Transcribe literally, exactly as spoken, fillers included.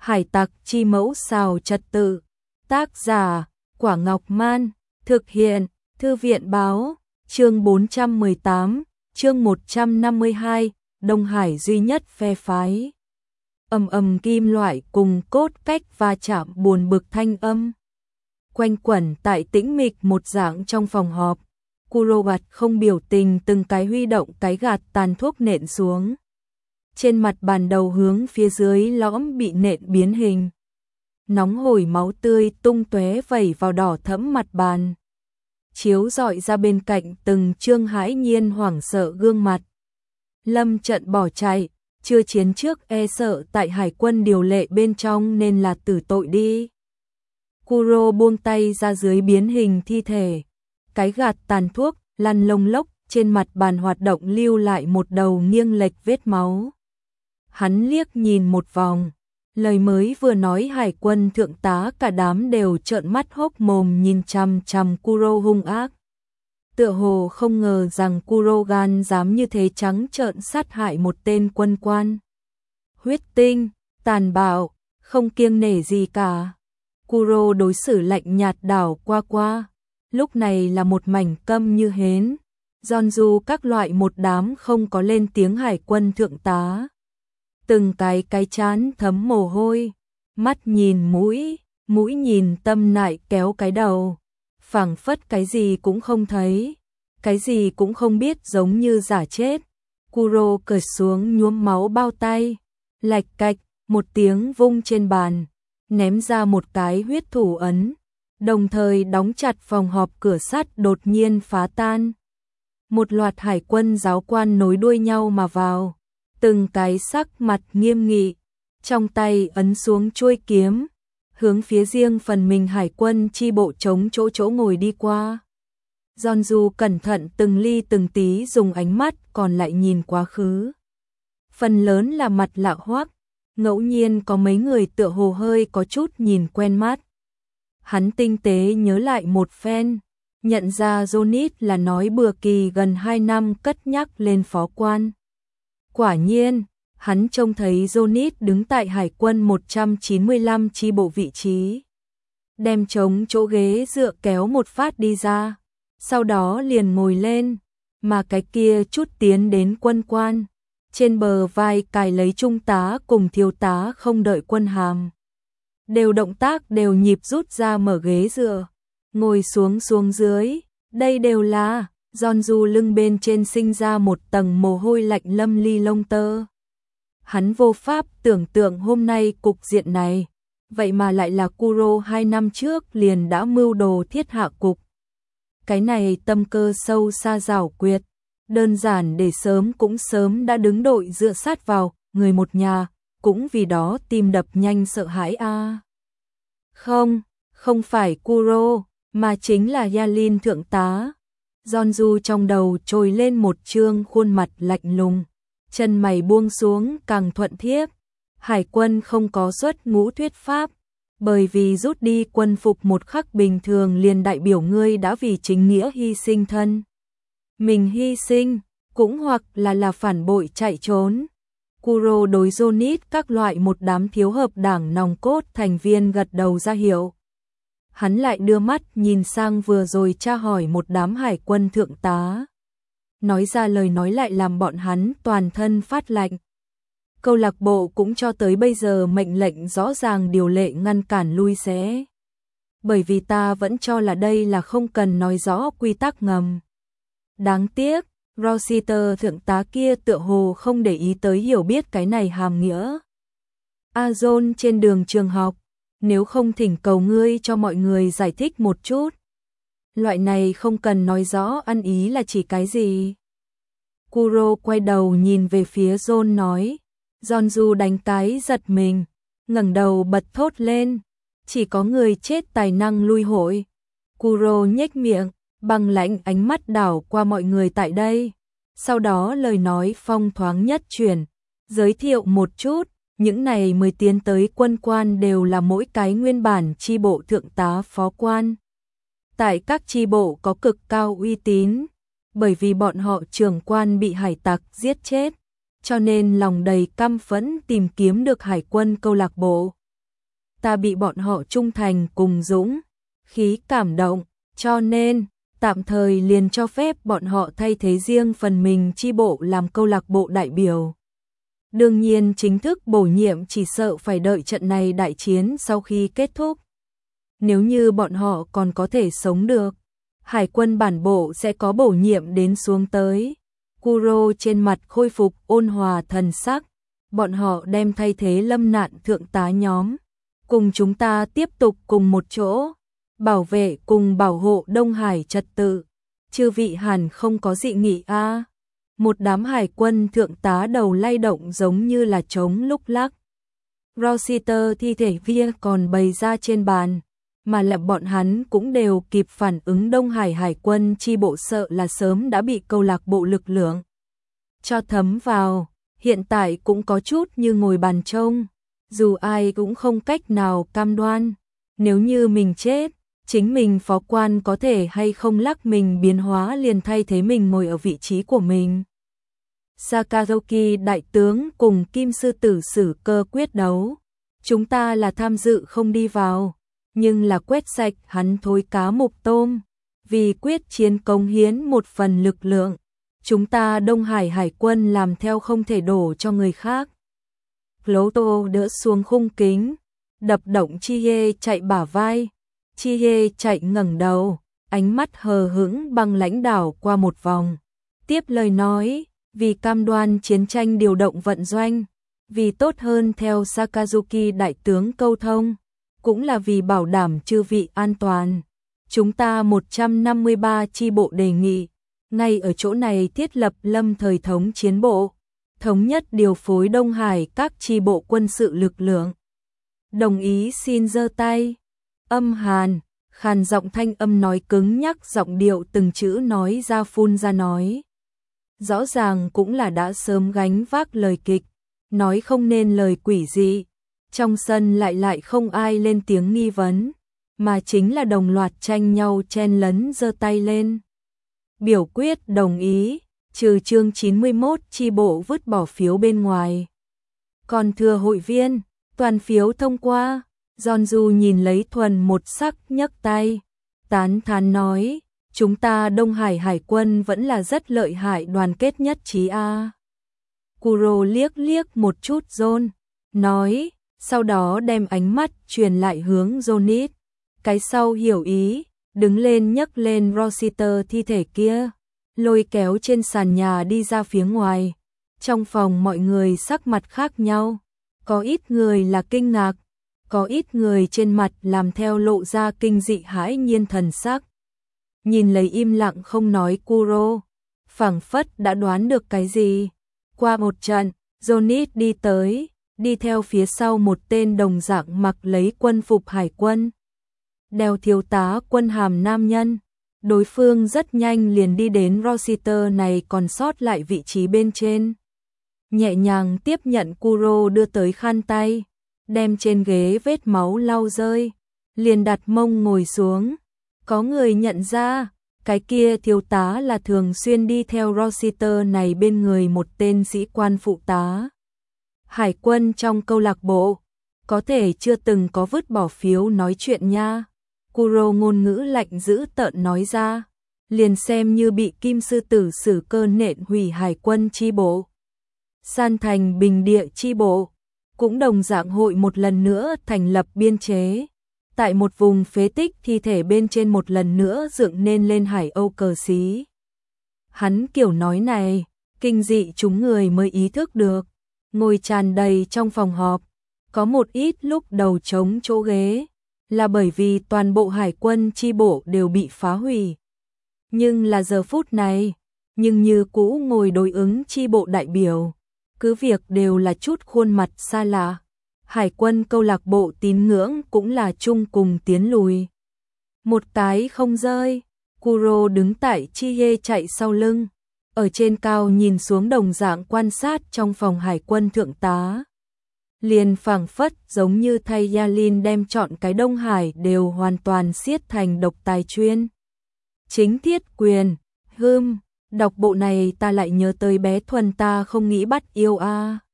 Hải tặc chi mẫu xào trật tự. Tác giả, Quả Ngọc Man. Thực hiện, Thư viện báo. Chương bốn trăm mười tám, chương một trăm năm mươi hai, Đông Hải duy nhất phe phái. Ầm ầm kim loại cùng cốt cách va chạm buồn bực thanh âm. Quanh quẩn tại tĩnh mịch một dạng trong phòng họp. Kurobat không biểu tình từng cái huy động cái gạt tàn thuốc nện xuống. Trên mặt bàn đầu hướng phía dưới lõm bị nện biến hình. Nóng hổi máu tươi tung tóe vẩy vào đỏ thẫm mặt bàn. Chiếu rọi ra bên cạnh từng Trương hãi nhiên hoảng sợ gương mặt. Lâm trận bỏ chạy, chưa chiến trước e sợ tại hải quân điều lệ bên trong nên là tử tội đi. Kuro buông tay ra dưới biến hình thi thể. Cái gạt tàn thuốc, lăn lông lốc, trên mặt bàn hoạt động lưu lại một đầu nghiêng lệch vết máu. Hắn liếc nhìn một vòng. Lời mới vừa nói hải quân thượng tá cả đám đều trợn mắt hốc mồm nhìn chằm chằm Kuro hung ác. Tựa hồ không ngờ rằng Kuro gan dám như thế trắng trợn sát hại một tên quân quan. Huyết tinh, tàn bạo, không kiêng nể gì cả. Kuro đối xử lạnh nhạt đảo qua qua. Lúc này là một mảnh câm như hến. Giòn các loại một đám không có lên tiếng hải quân thượng tá. Từng cái cái chán thấm mồ hôi, mắt nhìn mũi, mũi nhìn tâm nại kéo cái đầu, phảng phất cái gì cũng không thấy, cái gì cũng không biết giống như giả chết. Kuro cởi xuống nhuốm máu bao tay, lạch cạch, một tiếng vung trên bàn, ném ra một cái huyết thủ ấn, đồng thời đóng chặt phòng họp cửa sắt đột nhiên phá tan. Một loạt hải quân giáo quan nối đuôi nhau mà vào. Từng cái sắc mặt nghiêm nghị, trong tay ấn xuống chuôi kiếm, hướng phía riêng phần mình hải quân chi bộ chống chỗ chỗ ngồi đi qua. Giòn dù cẩn thận từng ly từng tí dùng ánh mắt còn lại nhìn quá khứ. Phần lớn là mặt lạ hoắc, ngẫu nhiên có mấy người tựa hồ hơi có chút nhìn quen mắt. Hắn tinh tế nhớ lại một phen, nhận ra Johnny là nói bừa kỳ gần hai năm cất nhắc lên phó quan. Quả nhiên, hắn trông thấy Johnny đứng tại hải quân một trăm chín mươi lăm chi bộ vị trí. Đem trống chỗ ghế dựa kéo một phát đi ra. Sau đó liền ngồi lên, mà cái kia chút tiến đến quân quan. Trên bờ vai cài lấy trung tá cùng thiếu tá không đợi quân hàm. Đều động tác đều nhịp rút ra mở ghế dựa. Ngồi xuống xuống dưới, đây đều là... Giòn dù lưng bên trên sinh ra một tầng mồ hôi lạnh lâm ly lông tơ. Hắn vô pháp tưởng tượng hôm nay cục diện này, vậy mà lại là Kuro hai năm trước liền đã mưu đồ thiết hạ cục. Cái này tâm cơ sâu xa giảo quyệt, đơn giản để sớm cũng sớm đã đứng đội dựa sát vào, người một nhà, cũng vì đó tim đập nhanh sợ hãi a. À. Không, không phải Kuro, mà chính là Yalin thượng tá. Giòn dù trong đầu trồi lên một trương khuôn mặt lạnh lùng, chân mày buông xuống càng thuận thiếp. Hải quân không có xuất ngũ thuyết pháp, bởi vì rút đi quân phục một khắc bình thường liền đại biểu ngươi đã vì chính nghĩa hy sinh thân. Mình hy sinh, cũng hoặc là là phản bội chạy trốn. Kuro đối Johnny các loại một đám thiếu hợp đảng nòng cốt thành viên gật đầu ra hiệu. Hắn lại đưa mắt nhìn sang vừa rồi tra hỏi một đám hải quân thượng tá. Nói ra lời nói lại làm bọn hắn toàn thân phát lạnh. Câu lạc bộ cũng cho tới bây giờ mệnh lệnh rõ ràng điều lệ ngăn cản lui xé. Bởi vì ta vẫn cho là đây là không cần nói rõ quy tắc ngầm. Đáng tiếc, Rossiter thượng tá kia tựa hồ không để ý tới hiểu biết cái này hàm nghĩa. Azon trên đường trường học. Nếu không thỉnh cầu ngươi cho mọi người giải thích một chút. Loại này không cần nói rõ ăn ý là chỉ cái gì. Kuro quay đầu nhìn về phía John nói. Giòn dù đánh cái giật mình, ngẩng đầu bật thốt lên. Chỉ có người chết tài năng lui hội. Kuro nhếch miệng, băng lãnh ánh mắt đảo qua mọi người tại đây. Sau đó lời nói phong thoáng nhất chuyển, giới thiệu một chút. Những này mới tiến tới quân quan đều là mỗi cái nguyên bản chi bộ thượng tá phó quan. Tại các chi bộ có cực cao uy tín, bởi vì bọn họ trưởng quan bị hải tặc giết chết, cho nên lòng đầy căm phẫn tìm kiếm được hải quân câu lạc bộ. ta bị bọn họ trung thành cùng dũng khí cảm động, cho nên tạm thời liền cho phép bọn họ thay thế riêng phần mình chi bộ làm câu lạc bộ đại biểu. Đương nhiên chính thức bổ nhiệm chỉ sợ phải đợi trận này đại chiến sau khi kết thúc. Nếu như bọn họ còn có thể sống được, hải quân bản bộ sẽ có bổ nhiệm đến xuống tới. Kuro trên mặt khôi phục ôn hòa thần sắc, bọn họ đem thay thế lâm nạn thượng tá nhóm. Cùng chúng ta tiếp tục cùng một chỗ, bảo vệ cùng bảo hộ Đông Hải trật tự. Chư vị hẳn không có dị nghị a? À? Một đám hải quân thượng tá đầu lay động giống như là trống lúc lắc. Rossiter thi thể vía còn bày ra trên bàn, mà là bọn hắn cũng đều kịp phản ứng. Đông Hải hải quân chi bộ sợ là sớm đã bị câu lạc bộ lực lượng cho thấm vào, hiện tại cũng có chút như ngồi bàn trông. Dù ai cũng không cách nào cam đoan, nếu như mình chết, chính mình phó quan có thể hay không lắc mình biến hóa liền thay thế mình ngồi ở vị trí của mình. Sakazuki đại tướng cùng Kim sư tử Sử Cơ quyết đấu, chúng ta là tham dự không đi vào, nhưng là quét sạch hắn thối cá mục tôm, vì quyết chiến cống hiến một phần lực lượng. Chúng ta Đông Hải hải quân làm theo không thể đổ cho người khác. Lotto đỡ xuống khung kính, đập động Chihye chạy bả vai. Chihye chạy ngẩng đầu, ánh mắt hờ hững băng lãnh đảo qua một vòng. Tiếp lời nói, vì cam đoan chiến tranh điều động vận doanh, vì tốt hơn theo Sakazuki đại tướng câu thông, cũng là vì bảo đảm chư vị an toàn. Chúng ta một trăm năm mươi ba chi bộ đề nghị, ngay ở chỗ này thiết lập lâm thời thống chiến bộ, thống nhất điều phối Đông Hải các chi bộ quân sự lực lượng. Đồng ý xin giơ tay. Âm hàn, khàn giọng thanh âm nói cứng nhắc, giọng điệu từng chữ nói ra phun ra nói. Rõ ràng cũng là đã sớm gánh vác lời kịch, nói không nên lời quỷ dị. Trong sân lại lại không ai lên tiếng nghi vấn, mà chính là đồng loạt tranh nhau chen lấn giơ tay lên. Biểu quyết đồng ý, trừ chương chín mươi mốt chi bộ vứt bỏ phiếu bên ngoài. Còn thừa hội viên, toàn phiếu thông qua. Giòn-du nhìn lấy thuần một sắc nhấc tay, tán thán nói, chúng ta Đông Hải hải quân vẫn là rất lợi hại, đoàn kết nhất trí a. À. Kuro liếc liếc một chút John, nói, sau đó đem ánh mắt truyền lại hướng Johnny. Cái sau hiểu ý, đứng lên nhấc lên Rossiter thi thể kia, lôi kéo trên sàn nhà đi ra phía ngoài. Trong phòng mọi người sắc mặt khác nhau, có ít người là kinh ngạc, có ít người trên mặt làm theo lộ ra kinh dị hãi nhiên thần sắc. Nhìn lấy im lặng không nói Kuro, phảng phất đã đoán được cái gì. Qua một trận, Johnny đi tới, đi theo phía sau một tên đồng dạng mặc lấy quân phục hải quân, đeo thiếu tá quân hàm nam nhân. Đối phương rất nhanh liền đi đến Rossiter này còn sót lại vị trí bên trên. Nhẹ nhàng tiếp nhận Kuro đưa tới khăn tay, đem trên ghế vết máu lau rơi, liền đặt mông ngồi xuống. Có người nhận ra, cái kia thiếu tá là thường xuyên đi theo Rossiter này bên người một tên sĩ quan phụ tá hải quân trong câu lạc bộ, có thể chưa từng có vứt bỏ phiếu nói chuyện nha. Kuro ngôn ngữ lạnh dữ tợn nói ra, liền xem như bị Kim sư tử Sử Cơ nện hủy hải quân chi bộ, san thành bình địa chi bộ, cũng đồng dạng hội một lần nữa thành lập biên chế, tại một vùng phế tích thi thể bên trên một lần nữa dựng nên lên Hải Âu cờ xí. Hắn kiểu nói này, kinh dị chúng người mới ý thức được, ngồi tràn đầy trong phòng họp, có một ít lúc đầu trống chỗ ghế, là bởi vì toàn bộ hải quân chi bộ đều bị phá hủy. Nhưng là giờ phút này, nhưng như cũ ngồi đối ứng chi bộ đại biểu, cứ việc đều là chút khuôn mặt xa lạ. Hải quân câu lạc bộ tín ngưỡng cũng là chung cùng tiến lùi. Một cái không rơi, Kuro đứng tại Chihye chạy sau lưng, ở trên cao nhìn xuống đồng dạng quan sát trong phòng hải quân thượng tá. Liền phảng phất giống như thay Yalin đem chọn cái Đông Hải đều hoàn toàn siết thành độc tài chuyên. Chính thiết quyền, hưm, đọc bộ này ta lại nhớ tới bé Thuần ta không nghĩ bắt yêu a.